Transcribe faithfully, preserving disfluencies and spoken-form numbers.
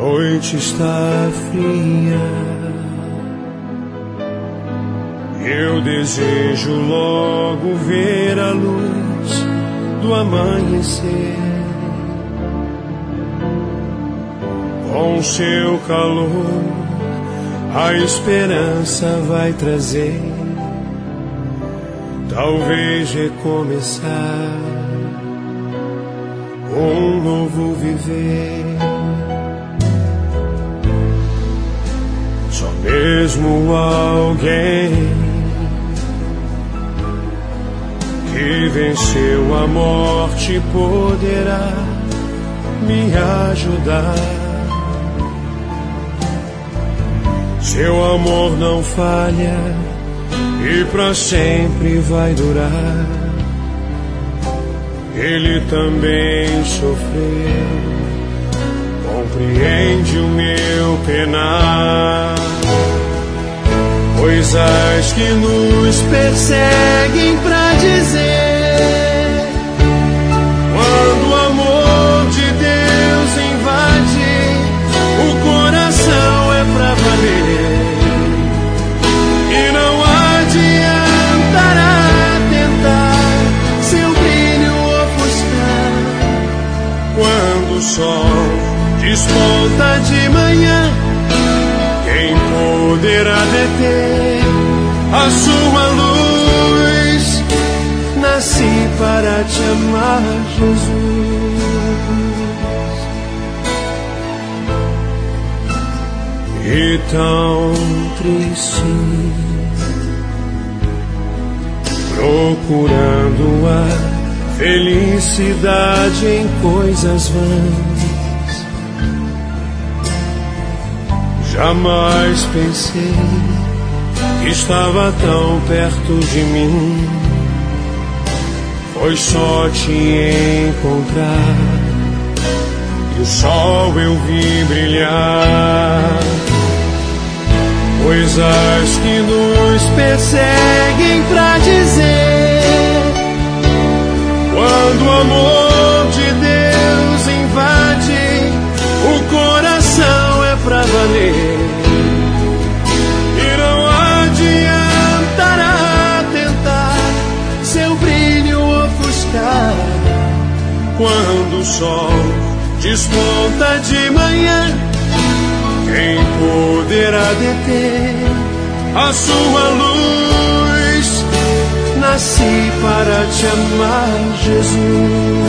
noite está fria, eu desejo logo ver a luz do amanhecer. Com seu calor, a esperança vai trazer, talvez recomeçar um novo viver. Só mesmo alguém que venceu a morte poderá me ajudar. Seu amor não falha e pra sempre vai durar. Ele também sofreu, compreende o meu penar. Coisas que nos perseguem pra dizer, quando o amor de Deus invade, o coração é pra valer. E não adiantará tentar seu brilho ofuscar. Quando o sol desponta de manhã, quem poderá deter a sua luz? Nasci para te amar, Jesus. E tão triste, procurando a felicidade em coisas vãs, jamais pensei que estava tão perto de mim. Foi só te encontrar e o sol eu vi brilhar. Coisas que nos perseguem pra dizer, quando o amor de Deus invade, o coração é pra valer. E não adiantará tentar seu brilho ofuscar. Quando o sol desponta de manhã, quem poderá deter a sua luz? Nasci para te amar, Jesus.